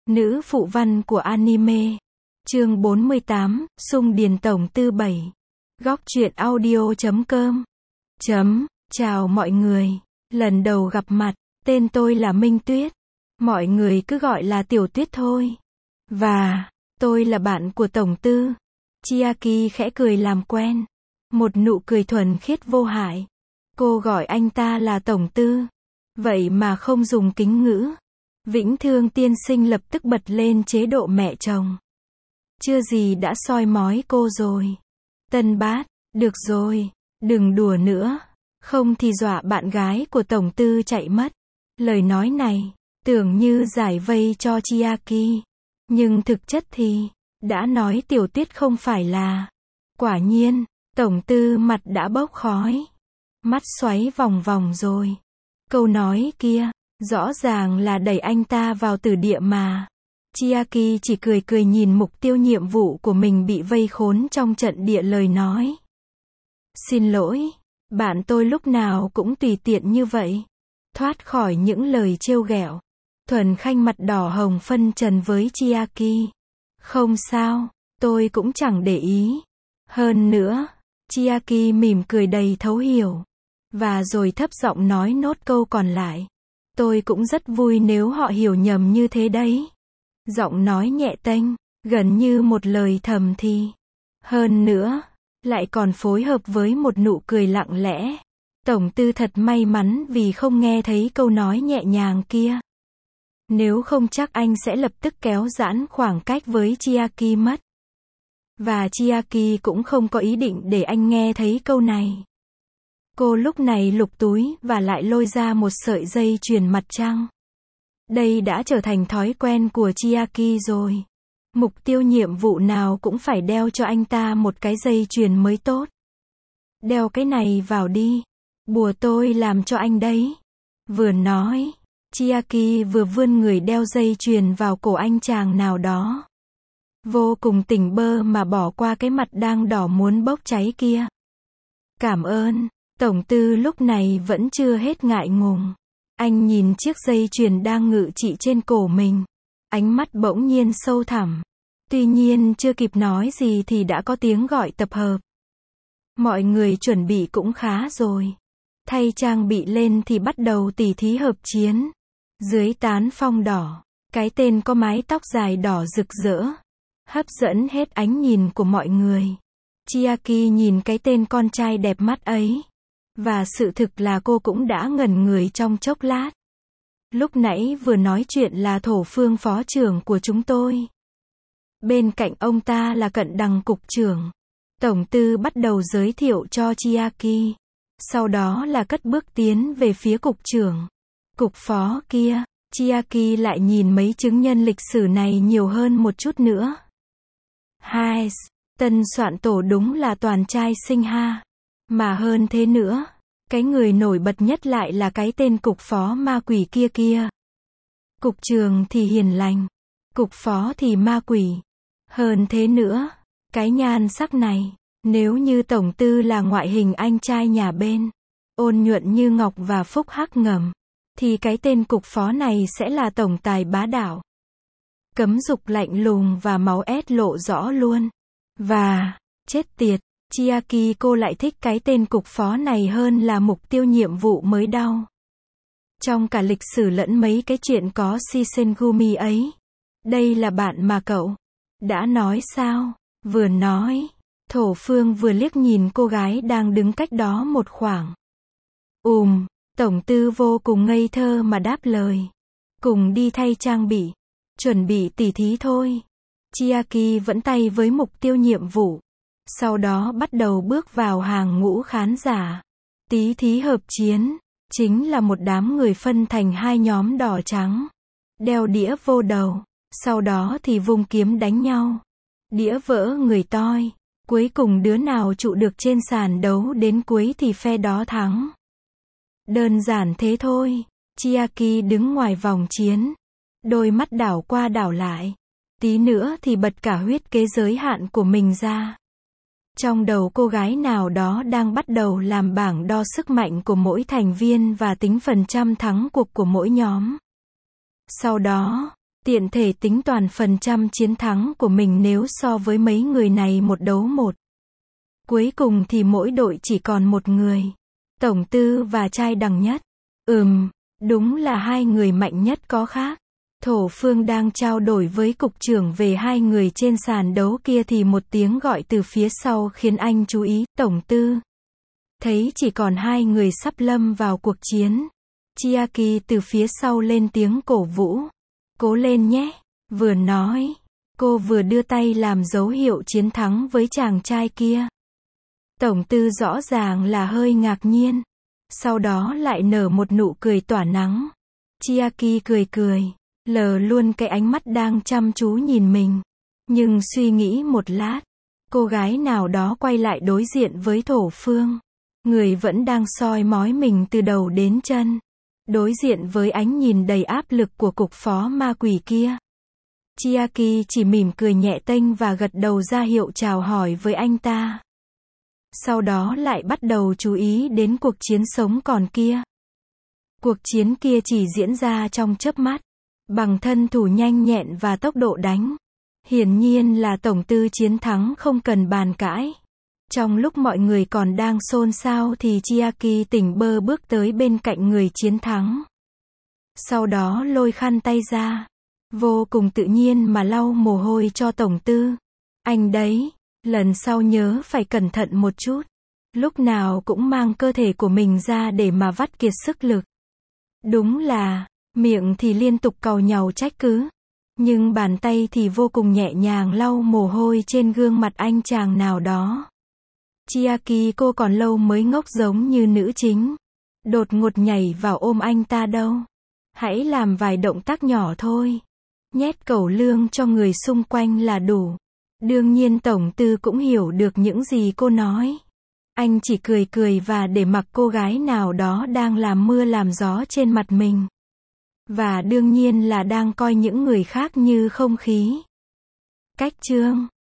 Nữ phụ văn của anime. Chương 48, Sung Điền Tổng Tư 7. Góc truyện audio.com. Chào mọi người. Lần đầu gặp mặt, tên tôi là Minh Tuyết. Mọi người cứ gọi là Tiểu Tuyết thôi. Và, tôi là bạn của Tổng Tư. Chiaki khẽ cười làm quen. Một nụ cười thuần khiết vô hại. Cô gọi anh ta là Tổng Tư. Vậy mà không dùng kính ngữ. Vĩnh Thương tiên sinh lập tức bật lên chế độ mẹ chồng. Chưa gì đã soi mói cô rồi. Tân bát, được rồi, đừng đùa nữa. Không thì dọa bạn gái của Tổng Tư chạy mất. Lời nói này, tưởng như giải vây cho Chiaki. Nhưng thực chất thì, đã nói Tiểu Tuyết không phải là. Quả nhiên, Tổng Tư mặt đã bốc khói. Mắt xoáy vòng vòng rồi. Câu nói kia, rõ ràng là đẩy anh ta vào tử địa mà. Chiaki chỉ cười cười nhìn mục tiêu nhiệm vụ của mình bị vây khốn trong trận địa lời nói. Xin lỗi, bạn tôi lúc nào cũng tùy tiện như vậy. Thoát khỏi những lời trêu ghẹo. Thuần Khanh mặt đỏ hồng phân trần với Chiaki. Không sao, tôi cũng chẳng để ý. Hơn nữa, Chiaki mỉm cười đầy thấu hiểu. Và rồi thấp giọng nói nốt câu còn lại. Tôi cũng rất vui nếu họ hiểu nhầm như thế đấy. Giọng nói nhẹ tênh, gần như một lời thầm thì. Hơn nữa, lại còn phối hợp với một nụ cười lặng lẽ. Tổng Tư thật may mắn vì không nghe thấy câu nói nhẹ nhàng kia. Nếu không chắc anh sẽ lập tức kéo giãn khoảng cách với Chiaki mất. Và Chiaki cũng không có ý định để anh nghe thấy câu này. Cô lúc này lục túi và lại lôi ra một sợi dây chuyền mặt trăng. Đây đã trở thành thói quen của Chiaki rồi. Mục tiêu nhiệm vụ nào cũng phải đeo cho anh ta một cái dây chuyền mới tốt. Đeo cái này vào đi. Bùa tôi làm cho anh đấy. Vừa nói, Chiaki vừa vươn người đeo dây chuyền vào cổ anh chàng nào đó. Vô cùng tỉnh bơ mà bỏ qua cái mặt đang đỏ muốn bốc cháy kia. Cảm ơn. Tổng Tư lúc này vẫn chưa hết ngại ngùng. Anh nhìn chiếc dây chuyền đang ngự trị trên cổ mình. Ánh mắt bỗng nhiên sâu thẳm. Tuy nhiên chưa kịp nói gì thì đã có tiếng gọi tập hợp. Mọi người chuẩn bị cũng khá rồi. Thay trang bị lên thì bắt đầu tỉ thí hợp chiến. Dưới tán phong đỏ, cái tên có mái tóc dài đỏ rực rỡ. Hấp dẫn hết ánh nhìn của mọi người. Chiaki nhìn cái tên con trai đẹp mắt ấy. Và sự thực là cô cũng đã ngẩn người trong chốc lát. Lúc nãy vừa nói chuyện là Thổ Phương phó trưởng của chúng tôi. Bên cạnh ông ta là Cận Đằng cục trưởng. Tổng Tư bắt đầu giới thiệu cho Chiaki. Sau đó là cất bước tiến về phía cục trưởng. Cục phó kia, Chiaki lại nhìn mấy chứng nhân lịch sử này nhiều hơn một chút nữa. Hai, tân soạn tổ đúng là toàn trai xinh ha. Mà hơn thế nữa, cái người nổi bật nhất lại là cái tên cục phó ma quỷ kia. Cục trưởng thì hiền lành, cục phó thì ma quỷ. Hơn thế nữa, cái nhan sắc này, nếu như Tổng Tư là ngoại hình anh trai nhà bên, ôn nhuận như ngọc và phúc hắc ngầm, thì cái tên cục phó này sẽ là tổng tài bá đạo. Cấm dục lạnh lùng và máu ét lộ rõ luôn. Và, chết tiệt. Chiaki cô lại thích cái tên cục phó này hơn là mục tiêu nhiệm vụ mới đau. Trong cả lịch sử lẫn mấy cái chuyện có Shisengumi ấy. Đây là bạn mà cậu đã nói sao? Vừa nói, Thổ Phương vừa liếc nhìn cô gái đang đứng cách đó một khoảng. Tổng Tư vô cùng ngây thơ mà đáp lời. Cùng đi thay trang bị. Chuẩn bị tỉ thí thôi. Chiaki vẫn tay với mục tiêu nhiệm vụ. Sau đó bắt đầu bước vào hàng ngũ khán giả. Tí thí hợp chiến, chính là một đám người phân thành hai nhóm đỏ trắng. Đeo đĩa vô đầu, sau đó thì vung kiếm đánh nhau. Đĩa vỡ người toi, cuối cùng đứa nào trụ được trên sàn đấu đến cuối thì phe đó thắng. Đơn giản thế thôi. Chiaki đứng ngoài vòng chiến. Đôi mắt đảo qua đảo lại. Tí nữa thì bật cả huyết kế giới hạn của mình ra. Trong đầu cô gái nào đó đang bắt đầu làm bảng đo sức mạnh của mỗi thành viên và tính phần trăm thắng cuộc của mỗi nhóm. Sau đó, Tiện thể tính toàn phần trăm chiến thắng của mình nếu so với mấy người này 1-1. Cuối cùng thì mỗi đội chỉ còn một người. Tổng Tư và Trai Đằng Nhất. Đúng là hai người mạnh nhất có khác. Thổ Phương đang trao đổi với cục trưởng về hai người trên sàn đấu kia thì một tiếng gọi từ phía sau khiến anh chú ý. Tổng Tư thấy chỉ còn hai người sắp lâm vào cuộc chiến. Chiaki từ phía sau lên tiếng cổ vũ. Cố lên nhé. Vừa nói, cô vừa đưa tay làm dấu hiệu chiến thắng với chàng trai kia. Tổng Tư rõ ràng là hơi ngạc nhiên. Sau đó lại nở một nụ cười tỏa nắng. Chiaki cười, lờ luôn cái ánh mắt đang chăm chú nhìn mình. Nhưng suy nghĩ một lát, cô gái nào đó quay lại đối diện với Thổ Phương. Người vẫn đang soi mói mình từ đầu đến chân. Đối diện với ánh nhìn đầy áp lực của cục phó ma quỷ kia. Chiaki chỉ mỉm cười nhẹ tênh và gật đầu ra hiệu chào hỏi với anh ta. Sau đó lại bắt đầu chú ý đến cuộc chiến sống còn kia. Cuộc chiến kia chỉ diễn ra trong chớp mắt, bằng thân thủ nhanh nhẹn và tốc độ đánh. Hiển nhiên là Tổng Tư chiến thắng không cần bàn cãi. Trong lúc mọi người còn đang xôn xao thì Chiaki tỉnh bơ bước tới bên cạnh người chiến thắng. Sau đó lôi khăn tay ra, vô cùng tự nhiên mà lau mồ hôi cho Tổng Tư. Anh đấy, lần sau nhớ phải cẩn thận một chút. Lúc nào cũng mang cơ thể của mình ra để mà vắt kiệt sức lực. Đúng là, miệng thì liên tục càu nhàu trách cứ. Nhưng bàn tay thì vô cùng nhẹ nhàng lau mồ hôi trên gương mặt anh chàng nào đó. Chiaki cô còn lâu mới ngốc giống như nữ chính. Đột ngột nhảy vào ôm anh ta đâu. Hãy làm vài động tác nhỏ thôi. Nhét cẩu lương cho người xung quanh là đủ. Đương nhiên Tổng Tư cũng hiểu được những gì cô nói. Anh chỉ cười và để mặc cô gái nào đó đang làm mưa làm gió trên mặt mình. Và đương nhiên là đang coi những người khác như không khí. Cách chương